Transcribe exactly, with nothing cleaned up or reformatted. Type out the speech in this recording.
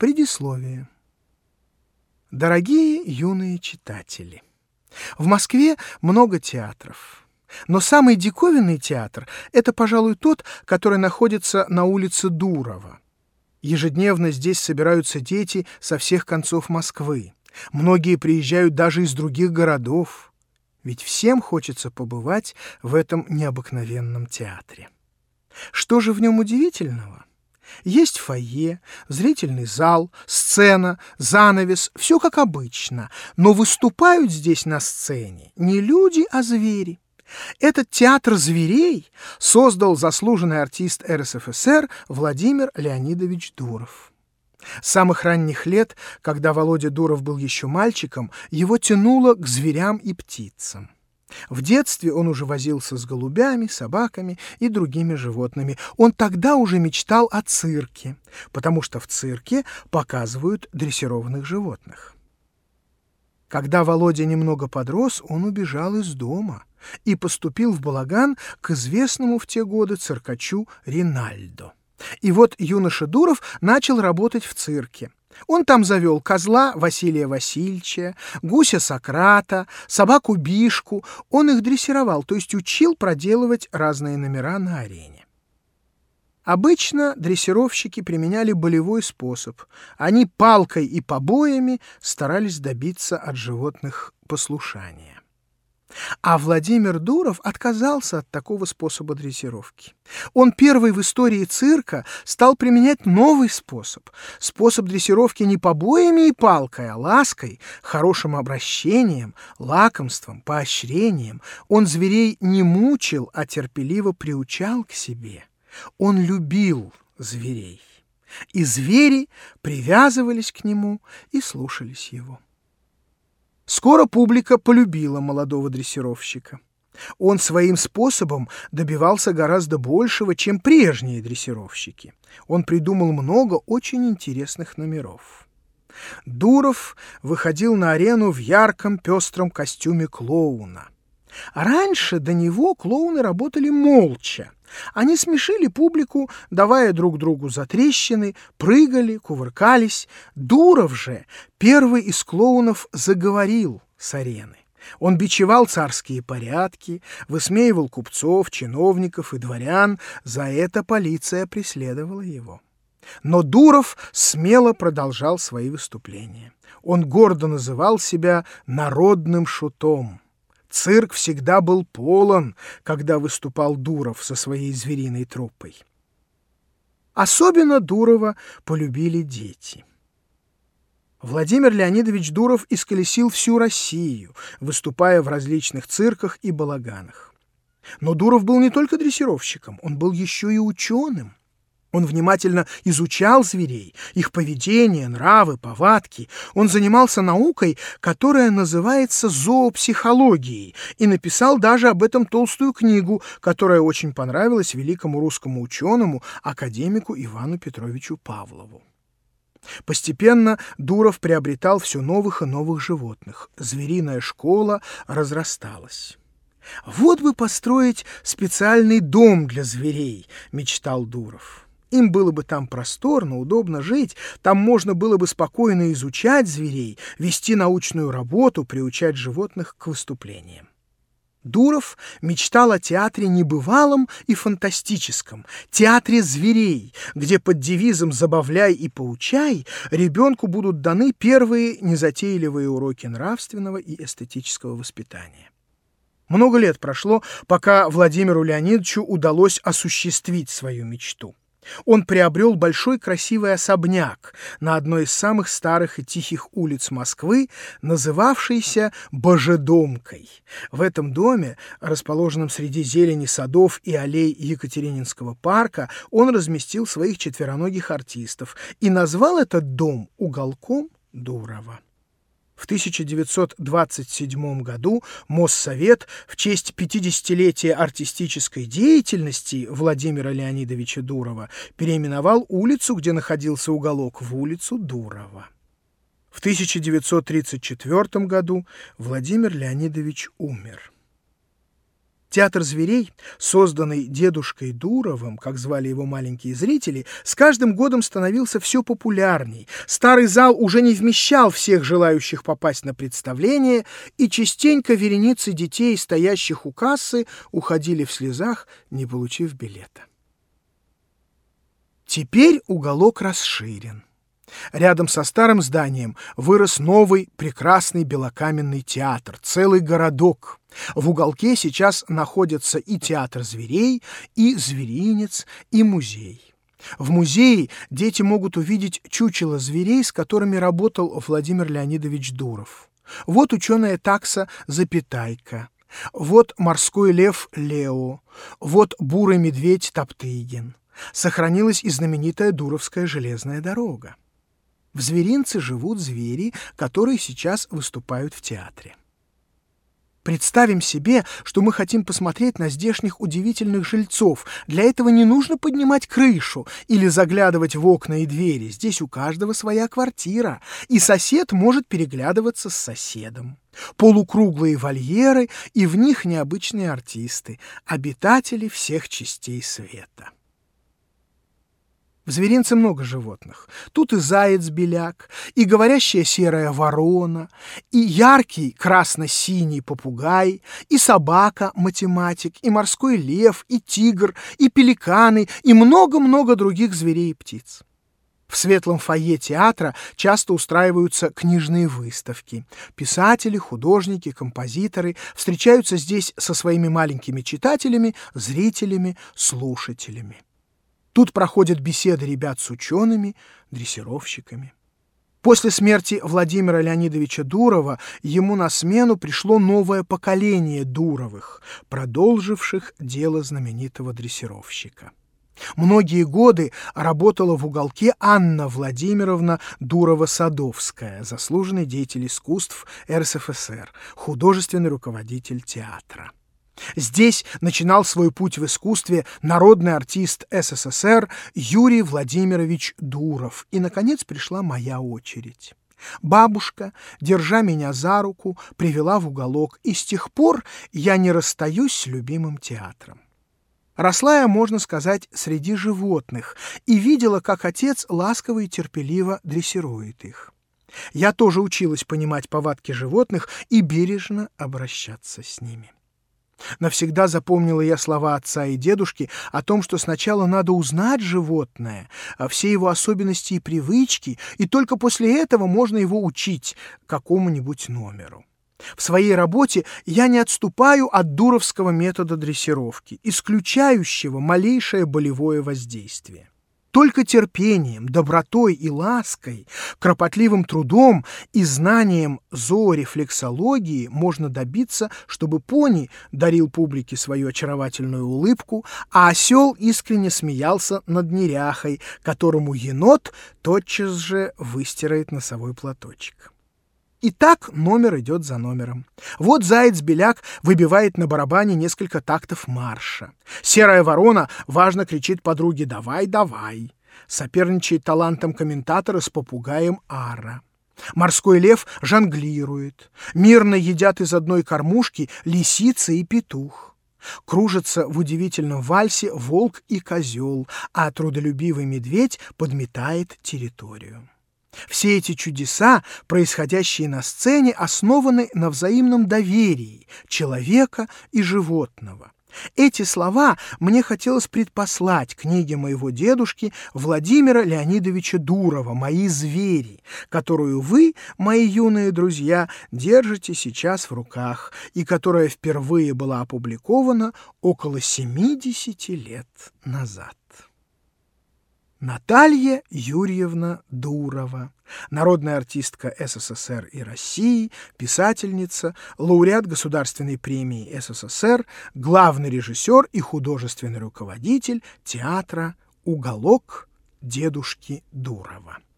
Предисловие. Дорогие юные читатели, в Москве много театров, но самый диковинный театр — это, пожалуй, тот, который находится на улице Дурова. Ежедневно здесь собираются дети со всех концов Москвы. Многие приезжают даже из других городов, ведь всем хочется побывать в этом необыкновенном театре. Что же в нем удивительного? Есть фойе, зрительный зал, сцена, занавес, все как обычно, но выступают здесь на сцене не люди, а звери. Этот театр зверей создал заслуженный артист эр эс эф эс эр Владимир Леонидович Дуров. С самых ранних лет, когда Володя Дуров был еще мальчиком, его тянуло к зверям и птицам. В детстве он уже возился с голубями, собаками и другими животными. Он тогда уже мечтал о цирке, потому что в цирке показывают дрессированных животных. Когда Володя немного подрос, он убежал из дома и поступил в балаган к известному в те годы циркачу Ринальдо. И вот юноша Дуров начал работать в цирке. Он там завел козла Василия Васильевича, гуся Сократа, собаку Бишку. Он их дрессировал, то есть учил проделывать разные номера на арене. Обычно дрессировщики применяли болевой способ. Они палкой и побоями старались добиться от животных послушания. А Владимир Дуров отказался от такого способа дрессировки. Он первый в истории цирка стал применять новый способ. Способ дрессировки не побоями и палкой, а лаской, хорошим обращением, лакомством, поощрением. Он зверей не мучил, а терпеливо приучал к себе. Он любил зверей, и звери привязывались к нему и слушались его. Скоро публика полюбила молодого дрессировщика. Он своим способом добивался гораздо большего, чем прежние дрессировщики. Он придумал много очень интересных номеров. Дуров выходил на арену в ярком пестром костюме клоуна. Раньше до него клоуны работали молча. Они смешили публику, давая друг другу затрещины, прыгали, кувыркались. Дуров же, первый из клоунов, заговорил с арены. Он бичевал царские порядки, высмеивал купцов, чиновников и дворян. За это полиция преследовала его. Но Дуров смело продолжал свои выступления. Он гордо называл себя народным шутом. Цирк всегда был полон, когда выступал Дуров со своей звериной труппой. Особенно Дурова полюбили дети. Владимир Леонидович Дуров исколесил всю Россию, выступая в различных цирках и балаганах. Но Дуров был не только дрессировщиком, он был еще и ученым. Он внимательно изучал зверей, их поведение, нравы, повадки. Он занимался наукой, которая называется зоопсихологией, и написал даже об этом толстую книгу, которая очень понравилась великому русскому ученому, академику Ивану Петровичу Павлову. Постепенно Дуров приобретал все новых и новых животных. Звериная школа разрасталась. «Вот бы построить специальный дом для зверей», — мечтал Дуров. Им было бы там просторно, удобно жить, там можно было бы спокойно изучать зверей, вести научную работу, приучать животных к выступлениям. Дуров мечтал о театре небывалом и фантастическом, театре зверей, где под девизом «забавляй и поучай» ребенку будут даны первые незатейливые уроки нравственного и эстетического воспитания. Много лет прошло, пока Владимиру Леонидовичу удалось осуществить свою мечту. Он приобрел большой красивый особняк на одной из самых старых и тихих улиц Москвы, называвшийся Божедомкой. В этом доме, расположенном среди зелени садов и аллей Екатерининского парка, он разместил своих четвероногих артистов и назвал этот дом уголком Дурова. В тысяча девятьсот двадцать седьмом году Моссовет в честь пятидесятилетия артистической деятельности Владимира Леонидовича Дурова переименовал улицу, где находился уголок, в улицу Дурова. В тысяча девятьсот тридцать четвёртом году Владимир Леонидович умер. Театр зверей, созданный дедушкой Дуровым, как звали его маленькие зрители, с каждым годом становился все популярней. Старый зал уже не вмещал всех желающих попасть на представление, и частенько вереницы детей, стоящих у кассы, уходили в слезах, не получив билета. Теперь уголок расширен. Рядом со старым зданием вырос новый прекрасный белокаменный театр, целый городок. В уголке сейчас находятся и театр зверей, и зверинец, и музей. В музее дети могут увидеть чучело зверей, с которыми работал Владимир Леонидович Дуров. Вот ученая такса Запятайка, вот морской лев Лео, вот бурый медведь Топтыгин. Сохранилась и знаменитая Дуровская железная дорога. В зверинце живут звери, которые сейчас выступают в театре. Представим себе, что мы хотим посмотреть на здешних удивительных жильцов. Для этого не нужно поднимать крышу или заглядывать в окна и двери. Здесь у каждого своя квартира, и сосед может переглядываться с соседом. Полукруглые вольеры, и в них необычные артисты, обитатели всех частей света. В зверинце много животных. Тут и заяц-беляк, и говорящая серая ворона, и яркий красно-синий попугай, и собака-математик, и морской лев, и тигр, и пеликаны, и много-много других зверей и птиц. В светлом фойе театра часто устраиваются книжные выставки. Писатели, художники, композиторы встречаются здесь со своими маленькими читателями, зрителями, слушателями. Тут проходят беседы ребят с учеными, дрессировщиками. После смерти Владимира Леонидовича Дурова ему на смену пришло новое поколение Дуровых, продолживших дело знаменитого дрессировщика. Многие годы работала в уголке Анна Владимировна Дурова-Садовская, заслуженный деятель искусств эр эс эф эс эр, художественный руководитель театра. Здесь начинал свой путь в искусстве народный артист эс эс эс эр Юрий Владимирович Дуров. И, наконец, пришла моя очередь. Бабушка, держа меня за руку, привела в уголок, и с тех пор я не расстаюсь с любимым театром. Росла я, можно сказать, среди животных и видела, как отец ласково и терпеливо дрессирует их. Я тоже училась понимать повадки животных и бережно обращаться с ними. Навсегда запомнила я слова отца и дедушки о том, что сначала надо узнать животное, все его особенности и привычки, и только после этого можно его учить какому-нибудь номеру. В своей работе я не отступаю от дуровского метода дрессировки, исключающего малейшее болевое воздействие. Только терпением, добротой и лаской, кропотливым трудом и знанием зоорефлексологии можно добиться, чтобы пони дарил публике свою очаровательную улыбку, а осел искренне смеялся над неряхой, которому енот тотчас же выстирает носовой платочек. И так номер идет за номером. Вот заяц-беляк выбивает на барабане несколько тактов марша. Серая ворона важно кричит подруге «давай, давай». Соперничает талантом комментатора с попугаем Ара. Морской лев жонглирует. Мирно едят из одной кормушки лисица и петух. Кружатся в удивительном вальсе волк и козел, а трудолюбивый медведь подметает территорию. Все эти чудеса, происходящие на сцене, основаны на взаимном доверии человека и животного. Эти слова мне хотелось предпослать книге моего дедушки Владимира Леонидовича Дурова «Мои звери», которую вы, мои юные друзья, держите сейчас в руках и которая впервые была опубликована около семидесяти лет назад. Наталья Юрьевна Дурова, народная артистка эс эс эс эр и России, писательница, лауреат Государственной премии эс эс эс эр, главный режиссер и художественный руководитель театра «Уголок» дедушки Дурова.